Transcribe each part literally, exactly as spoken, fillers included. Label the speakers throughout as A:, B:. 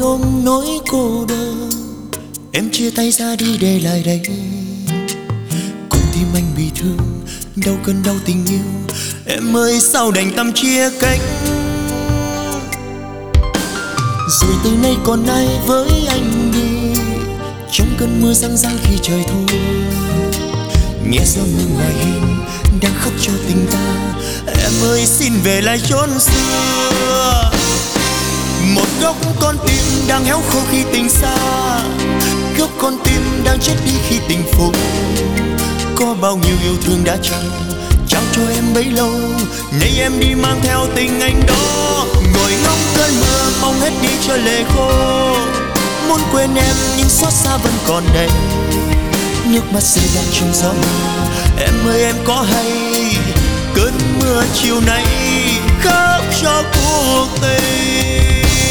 A: ôm nỗi cô đơn. Em chia tay ra đi để lại đây, con tim anh bị thương, đau cơn đau tình yêu. Em ơi sao đành tâm chia cách, rồi từ nay còn ai với anh đi. Trong cơn mưa răng răng khi trời thu, nghe gió mưa ngoài hiên đang khóc cho tình ta. Em ơi xin về lại chốn xưa, một góc con tim đang héo khô khi tình xa, góc con tim đang chết đi khi tình phũ. Có bao nhiêu yêu thương đã trao trao cho em bấy lâu, nay em đi mang theo tình anh đó. Ngồi ngóng cơn mưa mong hết đi cho lệ khô, muốn quên em nhưng xót xa vẫn còn đây. Nước mắt rơi ra trong gió mưa, em ơi em có hay cơn mưa chiều nay khóc cho cuộc tình.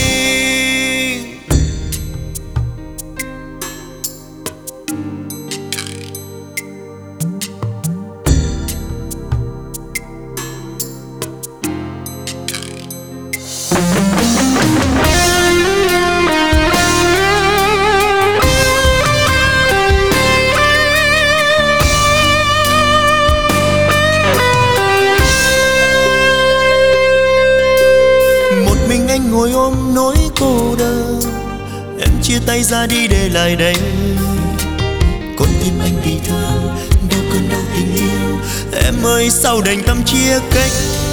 A: Ngồi ôm nỗi cô đơn, em chia tay ra đi để lại đây, con tim anh bị thương, đau cơn đau tình yêu. Em ơi sao đành tâm chia cách,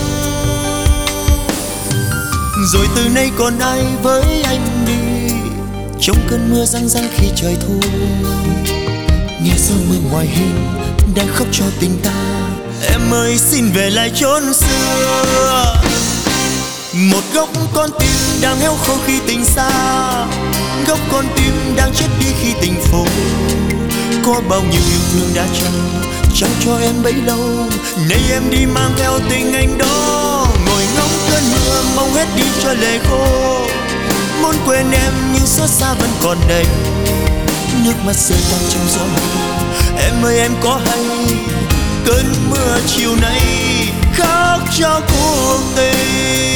A: rồi từ nay còn ai với anh đi. Trong cơn mưa răng răng khi trời thu, nghe gió mưa ngoài hiên đang khóc cho tình ta. Em ơi xin về lại chốn xưa, một góc con tim đang héo khô khi tình xa, góc con tim đang chết đi khi tình phũ. Có bao nhiêu yêu thương đã trao trao cho em bấy lâu, nay em đi mang theo tình anh đó. Ngồi ngóng cơn mưa mong hết đi cho lệ khô, muốn quên em nhưng xót xa vẫn còn đây. Nước mắt rơi vang trong gió mưa, em ơi em có hay cơn mưa chiều nay khóc cho cuộc tình.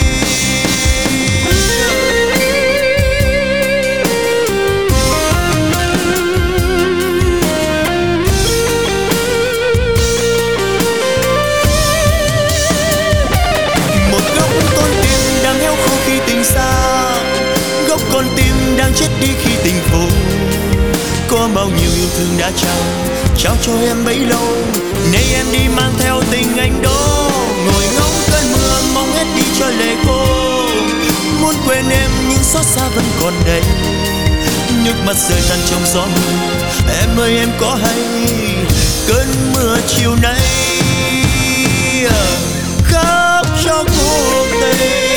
A: Góc con tim đang chết đi khi tình phũ. Có bao nhiêu yêu thương đã trao trao cho em bấy lâu, nay em đi mang theo tình anh đó. Ngồi ngóng cơn mưa mong hết đi cho lệ khô, muốn quên em nhưng xót xa vẫn còn đây. Nước mắt rơi tan trong gió mưa, em ơi em có hay cơn mưa chiều nay khóc cho cuộc tình.